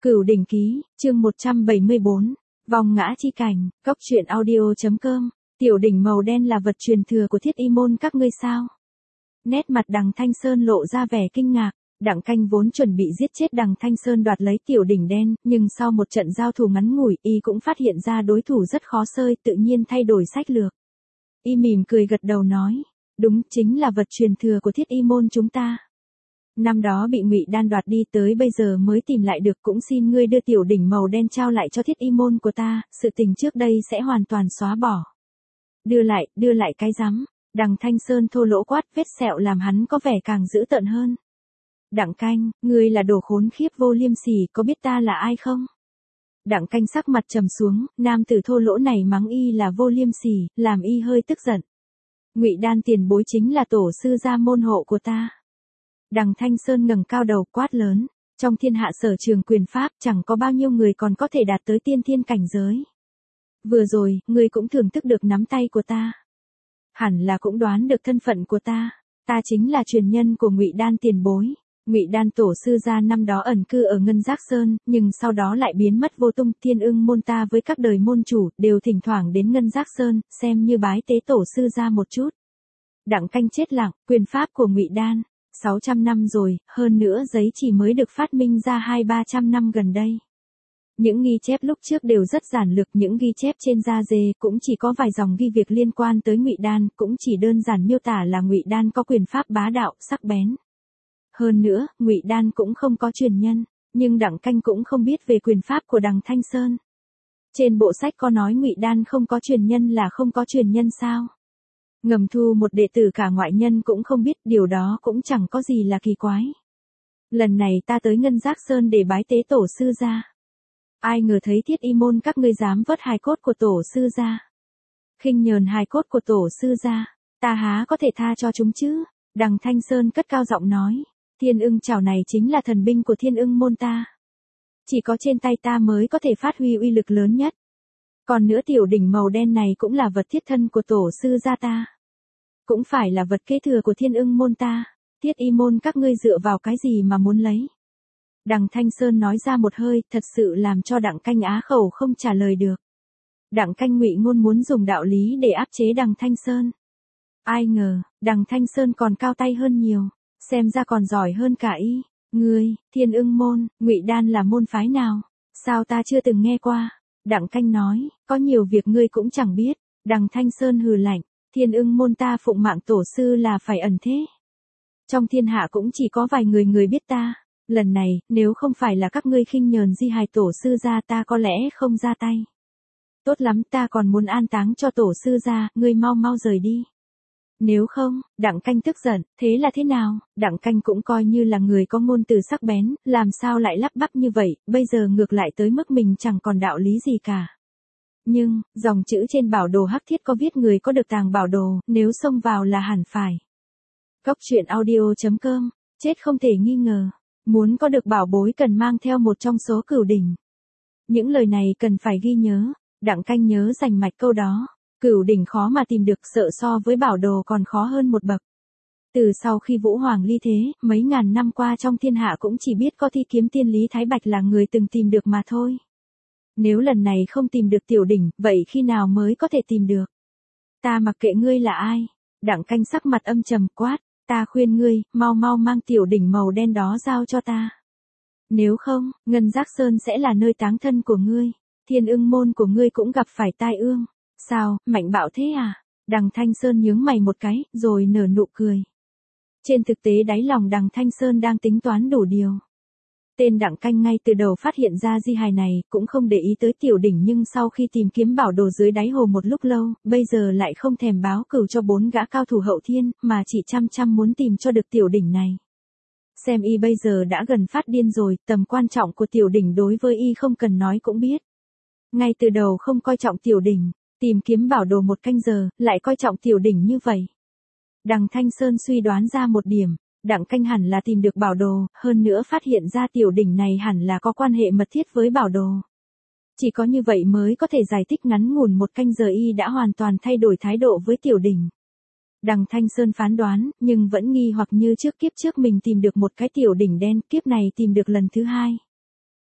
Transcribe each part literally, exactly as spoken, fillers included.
Cửu Đỉnh Ký, chương một trăm bảy mươi bốn, Vòng Ngã Chi Cảnh, Cốc truyện audio.com, tiểu đỉnh màu đen là vật truyền thừa của Thiết Y môn các ngươi sao? Nét mặt Đằng Thanh Sơn lộ ra vẻ kinh ngạc, Đặng Canh vốn chuẩn bị giết chết Đằng Thanh Sơn đoạt lấy tiểu đỉnh đen, nhưng sau một trận giao thủ ngắn ngủi, y cũng phát hiện ra đối thủ rất khó xơi, tự nhiên thay đổi sách lược. Y mỉm cười gật đầu nói, đúng, chính là vật truyền thừa của Thiết Y môn chúng ta. Năm đó bị Ngụy Đan đoạt đi, tới bây giờ mới tìm lại được, cũng xin ngươi đưa tiểu đỉnh màu đen trao lại cho Thiết Y môn của ta, sự tình trước đây sẽ hoàn toàn xóa bỏ. Đưa lại, đưa lại cái rắm. Đằng Thanh Sơn thô lỗ quát, vết sẹo làm hắn có vẻ càng dữ tợn hơn. Đặng Canh, ngươi là đồ khốn khiếp vô liêm sỉ, có biết ta là ai không? Đặng Canh sắc mặt trầm xuống, nam tử thô lỗ này mắng y là vô liêm sỉ, làm y hơi tức giận. Ngụy Đan tiền bối chính là tổ sư gia môn hộ của ta. Đằng Thanh Sơn ngẩng cao đầu quát lớn, trong thiên hạ sở trường quyền pháp chẳng có bao nhiêu người còn có thể đạt tới tiên thiên cảnh giới. Vừa rồi, ngươi cũng thưởng thức được nắm tay của ta. Hẳn là cũng đoán được thân phận của ta, ta chính là truyền nhân của Ngụy Đan tiền bối. Ngụy Đan tổ sư gia năm đó ẩn cư ở Ngân Giác Sơn, nhưng sau đó lại biến mất vô tung. Thiên Ưng môn ta với các đời môn chủ đều thỉnh thoảng đến Ngân Giác Sơn, xem như bái tế tổ sư gia một chút. Đặng Canh chết lặng, quyền pháp của Ngụy Đan, sáu trăm năm rồi, hơn nữa giấy chỉ mới được phát minh ra hai ba trăm năm gần đây. Những ghi chép lúc trước đều rất giản lược, những ghi chép trên da dê cũng chỉ có vài dòng ghi việc liên quan tới Ngụy Đan, cũng chỉ đơn giản miêu tả là Ngụy Đan có quyền pháp bá đạo, sắc bén. Hơn nữa, Ngụy Đan cũng không có truyền nhân, nhưng Đặng Canh cũng không biết về quyền pháp của Đằng Thanh Sơn. Trên bộ sách có nói Ngụy Đan không có truyền nhân là không có truyền nhân sao? Ngầm thu một đệ tử cả ngoại nhân cũng không biết, điều đó cũng chẳng có gì là kỳ quái. Lần này ta tới Ngân Giác Sơn để bái tế tổ sư gia. Ai ngờ thấy Thiết Y môn các ngươi dám vớt hài cốt của tổ sư gia. Khinh nhờn hài cốt của tổ sư gia, ta há có thể tha cho chúng chứ? Đằng Thanh Sơn cất cao giọng nói, Thiên Ưng chảo này chính là thần binh của Thiên Ưng môn ta. Chỉ có trên tay ta mới có thể phát huy uy lực lớn nhất. Còn nữa tiểu đỉnh màu đen này cũng là vật thiết thân của tổ sư gia ta. Cũng phải là vật kế thừa của Thiên Ưng môn ta. Thiết Y môn các ngươi dựa vào cái gì mà muốn lấy? Đằng Thanh Sơn nói ra một hơi, thật sự làm cho Đặng Canh á khẩu không trả lời được. Đặng Canh Ngụy ngôn muốn dùng đạo lý để áp chế Đằng Thanh Sơn. Ai ngờ, Đằng Thanh Sơn còn cao tay hơn nhiều, xem ra còn giỏi hơn cả y. Ngươi, Thiên Ưng môn, Ngụy Đan là môn phái nào? Sao ta chưa từng nghe qua? Đặng Canh nói, có nhiều việc ngươi cũng chẳng biết. Đằng Thanh Sơn hừ lạnh, Thiên Ưng môn ta phụng mạng tổ sư là phải ẩn thế. Trong thiên hạ cũng chỉ có vài người người biết ta. Lần này, nếu không phải là các ngươi khinh nhờn di hài tổ sư gia, ta có lẽ không ra tay. Tốt lắm, ta còn muốn an táng cho tổ sư gia, ngươi mau mau rời đi. Nếu không, Đặng Canh tức giận, thế là thế nào? Đặng Canh cũng coi như là người có ngôn từ sắc bén, làm sao lại lắp bắp như vậy, bây giờ ngược lại tới mức mình chẳng còn đạo lý gì cả. Nhưng, dòng chữ trên bảo đồ hắc thiết có viết người có được tàng bảo đồ, nếu xông vào là hẳn phải. Cốc truyện audio.com, chết không thể nghi ngờ. Muốn có được bảo bối cần mang theo một trong số cửu đỉnh. Những lời này cần phải ghi nhớ, Đặng Canh nhớ rành mạch câu đó. Cửu đỉnh khó mà tìm được, sợ so với bảo đồ còn khó hơn một bậc. Từ sau khi Vũ Hoàng ly thế, mấy ngàn năm qua trong thiên hạ cũng chỉ biết có Thi Kiếm Tiên Lý Thái Bạch là người từng tìm được mà thôi. Nếu lần này không tìm được tiểu đỉnh, vậy khi nào mới có thể tìm được? Ta mặc kệ ngươi là ai. Đặng Canh sắc mặt âm trầm quát. Ta khuyên ngươi, mau mau mang tiểu đỉnh màu đen đó giao cho ta. Nếu không, Ngân Giác Sơn sẽ là nơi táng thân của ngươi. Thiên Ưng môn của ngươi cũng gặp phải tai ương. Sao, mạnh bạo thế à? Đằng Thanh Sơn nhướng mày một cái, rồi nở nụ cười. Trên thực tế đáy lòng Đằng Thanh Sơn đang tính toán đủ điều. Tên Đặng Canh ngay từ đầu phát hiện ra di hài này, cũng không để ý tới tiểu đỉnh, nhưng sau khi tìm kiếm bảo đồ dưới đáy hồ một lúc lâu, bây giờ lại không thèm báo cửu cho bốn gã cao thủ hậu thiên, mà chỉ chăm chăm muốn tìm cho được tiểu đỉnh này. Xem y bây giờ đã gần phát điên rồi, tầm quan trọng của tiểu đỉnh đối với y không cần nói cũng biết. Ngay từ đầu không coi trọng tiểu đỉnh, tìm kiếm bảo đồ một canh giờ, lại coi trọng tiểu đỉnh như vậy. Đằng Thanh Sơn suy đoán ra một điểm. Đặng Canh hẳn là tìm được bảo đồ, hơn nữa phát hiện ra tiểu đỉnh này hẳn là có quan hệ mật thiết với bảo đồ. Chỉ có như vậy mới có thể giải thích ngắn ngủn một canh giờ y đã hoàn toàn thay đổi thái độ với tiểu đỉnh. Đằng Thanh Sơn phán đoán, nhưng vẫn nghi hoặc như trước kiếp trước mình tìm được một cái tiểu đỉnh đen, kiếp này tìm được lần thứ hai.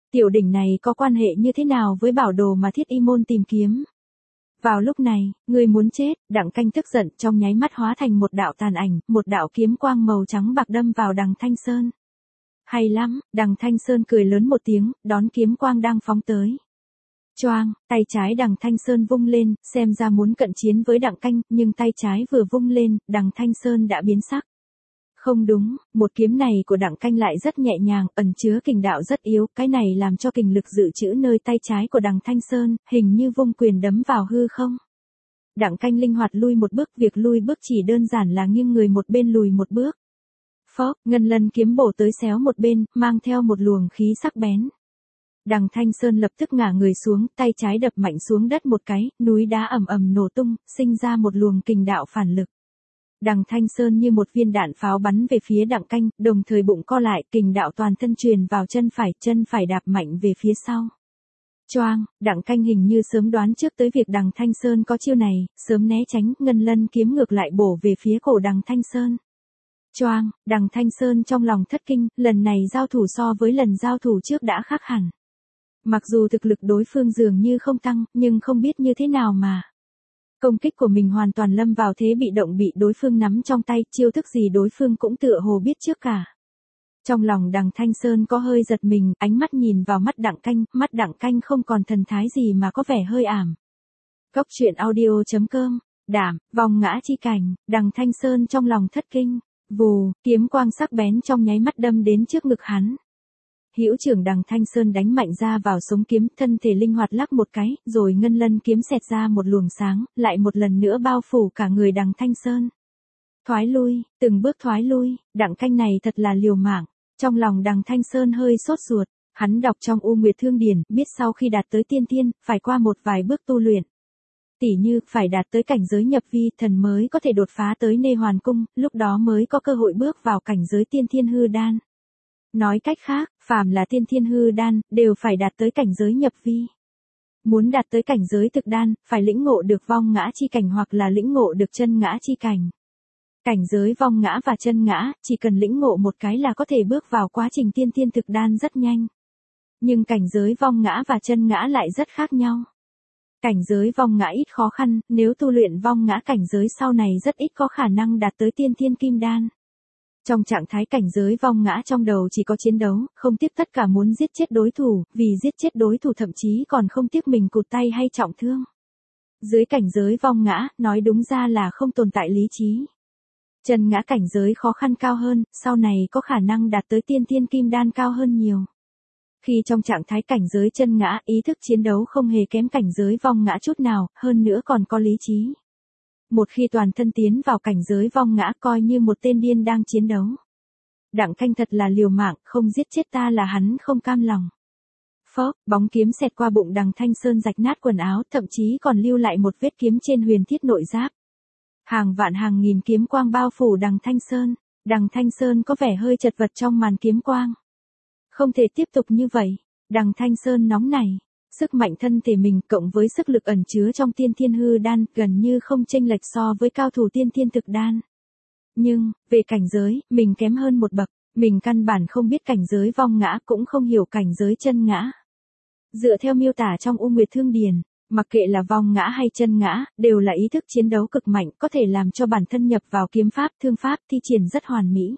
Tiểu đỉnh này có quan hệ như thế nào với bảo đồ mà Thiết Y Môn tìm kiếm? Vào lúc này, người muốn chết, Đặng Canh tức giận trong nháy mắt hóa thành một đạo tàn ảnh, một đạo kiếm quang màu trắng bạc đâm vào Đằng Thanh Sơn. Hay lắm, Đằng Thanh Sơn cười lớn một tiếng, đón kiếm quang đang phóng tới. Choang, tay trái Đằng Thanh Sơn vung lên, xem ra muốn cận chiến với Đặng Canh, nhưng tay trái vừa vung lên, Đằng Thanh Sơn đã biến sắc. Không đúng, một kiếm này của Đặng Canh lại rất nhẹ nhàng, ẩn chứa kình đạo rất yếu, cái này làm cho kình lực dự trữ nơi tay trái của Đằng Thanh Sơn, hình như vung quyền đấm vào hư không. Đặng Canh linh hoạt lui một bước, việc lui bước chỉ đơn giản là nghiêng người một bên lùi một bước. Phốc, ngân lân kiếm bổ tới xéo một bên, mang theo một luồng khí sắc bén. Đằng Thanh Sơn lập tức ngả người xuống, tay trái đập mạnh xuống đất một cái, núi đá ầm ầm nổ tung, sinh ra một luồng kình đạo phản lực. Đằng Thanh Sơn như một viên đạn pháo bắn về phía Đặng Canh, đồng thời bụng co lại, kình đạo toàn thân truyền vào chân phải, chân phải đạp mạnh về phía sau. Choang, Đặng Canh hình như sớm đoán trước tới việc Đằng Thanh Sơn có chiêu này, sớm né tránh, ngân lân kiếm ngược lại bổ về phía cổ Đằng Thanh Sơn. Choang, Đằng Thanh Sơn trong lòng thất kinh, lần này giao thủ so với lần giao thủ trước đã khác hẳn. Mặc dù thực lực đối phương dường như không tăng, nhưng không biết như thế nào mà. Công kích của mình hoàn toàn lâm vào thế bị động, bị đối phương nắm trong tay, chiêu thức gì đối phương cũng tựa hồ biết trước cả. Trong lòng Đằng Thanh Sơn có hơi giật mình, ánh mắt nhìn vào mắt Đặng Canh, mắt Đặng Canh không còn thần thái gì mà có vẻ hơi ảm. Cốc truyện audio chấm com, đảm, vòng ngã chi cảnh, Đằng Thanh Sơn trong lòng thất kinh, vù, kiếm quang sắc bén trong nháy mắt đâm đến trước ngực hắn. Hữu trưởng Đằng Thanh Sơn đánh mạnh ra vào sống kiếm, thân thể linh hoạt lắc một cái, rồi ngân lân kiếm xẹt ra một luồng sáng, lại một lần nữa bao phủ cả người Đằng Thanh Sơn. Thoái lui, từng bước thoái lui, Đặng Canh này thật là liều mạng. Trong lòng Đằng Thanh Sơn hơi sốt ruột, hắn đọc trong U Nguyệt Thương Điển, biết sau khi đạt tới tiên thiên, phải qua một vài bước tu luyện. Tỉ như, phải đạt tới cảnh giới nhập vi thần mới có thể đột phá tới Nê Hoàn Cung, lúc đó mới có cơ hội bước vào cảnh giới tiên thiên hư đan. Nói cách khác, phàm là tiên thiên hư đan, đều phải đạt tới cảnh giới nhập vi. Muốn đạt tới cảnh giới thực đan, phải lĩnh ngộ được vong ngã chi cảnh hoặc là lĩnh ngộ được chân ngã chi cảnh. Cảnh giới vong ngã và chân ngã, chỉ cần lĩnh ngộ một cái là có thể bước vào quá trình tiên thiên thực đan rất nhanh. Nhưng cảnh giới vong ngã và chân ngã lại rất khác nhau. Cảnh giới vong ngã ít khó khăn, nếu tu luyện vong ngã cảnh giới sau này rất ít có khả năng đạt tới tiên thiên kim đan. Trong trạng thái cảnh giới vong ngã trong đầu chỉ có chiến đấu, không tiếc tất cả muốn giết chết đối thủ, vì giết chết đối thủ thậm chí còn không tiếc mình cụt tay hay trọng thương. Dưới cảnh giới vong ngã, nói đúng ra là không tồn tại lý trí. Chân ngã cảnh giới khó khăn cao hơn, sau này có khả năng đạt tới tiên thiên kim đan cao hơn nhiều. Khi trong trạng thái cảnh giới chân ngã, ý thức chiến đấu không hề kém cảnh giới vong ngã chút nào, hơn nữa còn có lý trí. Một khi toàn thân tiến vào cảnh giới vong ngã coi như một tên điên đang chiến đấu. Đặng Canh thật là liều mạng, không giết chết ta là hắn không cam lòng. Phốc, bóng kiếm xẹt qua bụng Đằng Thanh Sơn rạch nát quần áo, thậm chí còn lưu lại một vết kiếm trên huyền thiết nội giáp. Hàng vạn hàng nghìn kiếm quang bao phủ Đằng Thanh Sơn, Đằng Thanh Sơn có vẻ hơi chật vật trong màn kiếm quang. Không thể tiếp tục như vậy, Đằng Thanh Sơn nóng nảy. Sức mạnh thân thể mình cộng với sức lực ẩn chứa trong tiên thiên hư đan gần như không chênh lệch so với cao thủ tiên thiên thực đan. Nhưng, về cảnh giới, mình kém hơn một bậc, mình căn bản không biết cảnh giới vong ngã cũng không hiểu cảnh giới chân ngã. Dựa theo miêu tả trong U Nguyệt Thương Điển, mặc kệ là vong ngã hay chân ngã, đều là ý thức chiến đấu cực mạnh có thể làm cho bản thân nhập vào kiếm pháp, thương pháp thi triển rất hoàn mỹ.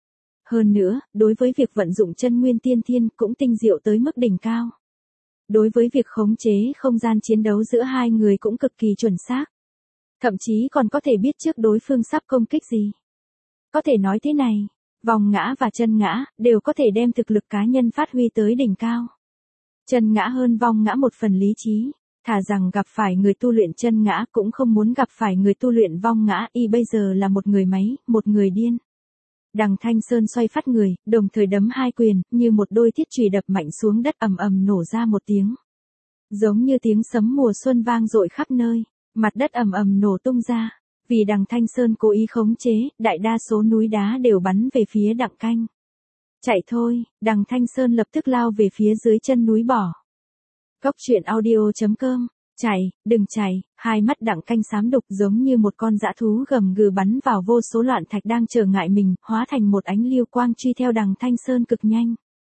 Hơn nữa, đối với việc vận dụng chân nguyên tiên thiên cũng tinh diệu tới mức đỉnh cao. Đối với việc khống chế không gian chiến đấu giữa hai người cũng cực kỳ chuẩn xác. Thậm chí còn có thể biết trước đối phương sắp công kích gì. Có thể nói thế này, vòng ngã và chân ngã đều có thể đem thực lực cá nhân phát huy tới đỉnh cao. Chân ngã hơn vong ngã một phần lý trí, thà rằng gặp phải người tu luyện chân ngã cũng không muốn gặp phải người tu luyện vong ngã, y bây giờ là một người máy, một người điên. Đằng Thanh Sơn xoay phát người, đồng thời đấm hai quyền, như một đôi thiết chùy đập mạnh xuống đất ầm ầm nổ ra một tiếng. Giống như tiếng sấm mùa xuân vang dội khắp nơi, mặt đất ầm ầm nổ tung ra. Vì Đằng Thanh Sơn cố ý khống chế, đại đa số núi đá đều bắn về phía Đặng Canh. Chạy thôi, Đằng Thanh Sơn lập tức lao về phía dưới chân núi bỏ. Cốc truyện audio chấm com. Chạy, đừng chạy, hai mắt Đặng Canh xám đục giống như một con dã thú gầm gừ bắn vào vô số loạn thạch đang trở ngại mình, hóa thành một ánh lưu quang truy theo Đằng Thanh Sơn cực nhanh.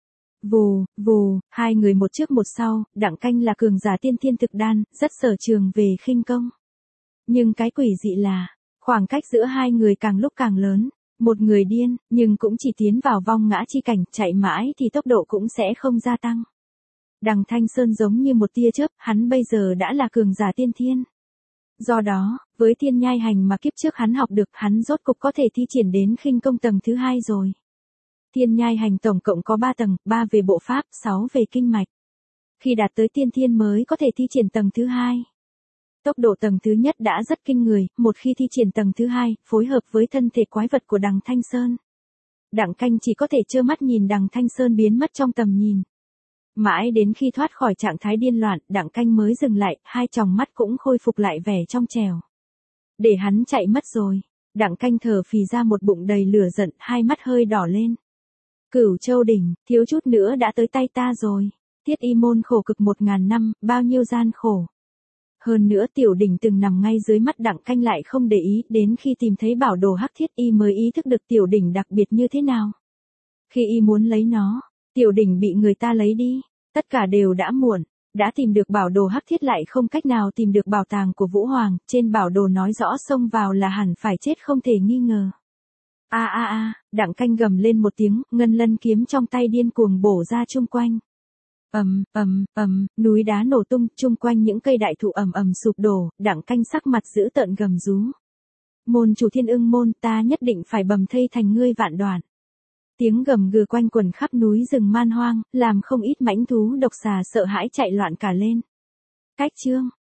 Vù, vù, hai người một trước một sau, Đặng Canh là cường giả tiên thiên thực đan, rất sở trường về khinh công. Nhưng cái quỷ dị là, khoảng cách giữa hai người càng lúc càng lớn, một người điên, nhưng cũng chỉ tiến vào vong ngã chi cảnh, chạy mãi thì tốc độ cũng sẽ không gia tăng. Đằng Thanh Sơn giống như một tia chớp, hắn bây giờ đã là cường giả tiên thiên. Do đó, với thiên nhai hành mà kiếp trước hắn học được, hắn rốt cục có thể thi triển đến khinh công tầng thứ hai rồi. Thiên nhai hành tổng cộng có ba tầng, ba về bộ pháp, sáu về kinh mạch. Khi đạt tới tiên thiên mới có thể thi triển tầng thứ hai. Tốc độ tầng thứ nhất đã rất kinh người, một khi thi triển tầng thứ hai, phối hợp với thân thể quái vật của đằng Thanh Sơn. Đặng Canh chỉ có thể trơ mắt nhìn đằng Thanh Sơn biến mất trong tầm nhìn. Mãi đến khi thoát khỏi trạng thái điên loạn, Đặng Canh mới dừng lại, hai tròng mắt cũng khôi phục lại vẻ trong trẻo. Để hắn chạy mất rồi. Đặng Canh thở phì ra một bụng đầy lửa giận, hai mắt hơi đỏ lên. Cửu Châu đỉnh, thiếu chút nữa đã tới tay ta rồi. Thiết Y môn khổ cực một ngàn năm, bao nhiêu gian khổ. Hơn nữa tiểu đỉnh từng nằm ngay dưới mắt Đặng Canh lại không để ý, đến khi tìm thấy bảo đồ hắc thiết y mới ý thức được tiểu đỉnh đặc biệt như thế nào. Khi y muốn lấy nó, tiểu đỉnh bị người ta lấy đi, tất cả đều đã muộn, đã tìm được bảo đồ hắc thiết lại không cách nào tìm được bảo tàng của Vũ Hoàng, trên bảo đồ nói rõ xông vào là hẳn phải chết không thể nghi ngờ. A a a, Đặng Canh gầm lên một tiếng, ngân lân kiếm trong tay điên cuồng bổ ra chung quanh. Ầm, ầm, ầm, núi đá nổ tung, chung quanh những cây đại thụ ầm ầm sụp đổ, Đặng Canh sắc mặt dữ tợn gầm rú. Môn chủ Thiên Ưng môn, ta nhất định phải bầm thây thành ngươi vạn đoạn. Tiếng gầm gừ quanh quần khắp núi rừng man hoang, làm không ít mãnh thú độc xà sợ hãi chạy loạn cả lên. Cách chương